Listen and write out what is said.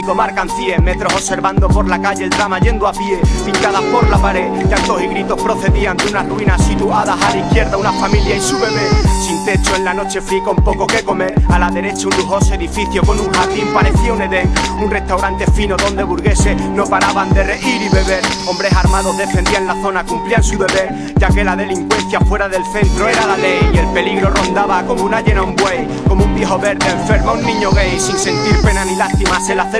Marcan 100 metros observando por la calle el drama yendo a pie, pintadas por la pared, llantos y gritos procedían de unas ruinas situadas a la izquierda, una familia y su bebé. Sin techo en la noche fría con poco que comer, a la derecha un lujoso edificio con un jardín, parecía un Edén, un restaurante fino donde burgueses no paraban de reír y beber. Hombres armados defendían la zona, cumplían su deber, ya que la delincuencia fuera del centro era la ley y el peligro rondaba como una hiena un buey, como un viejo verde enfermo a un niño gay. Sin sentir pena ni lástima se le acerca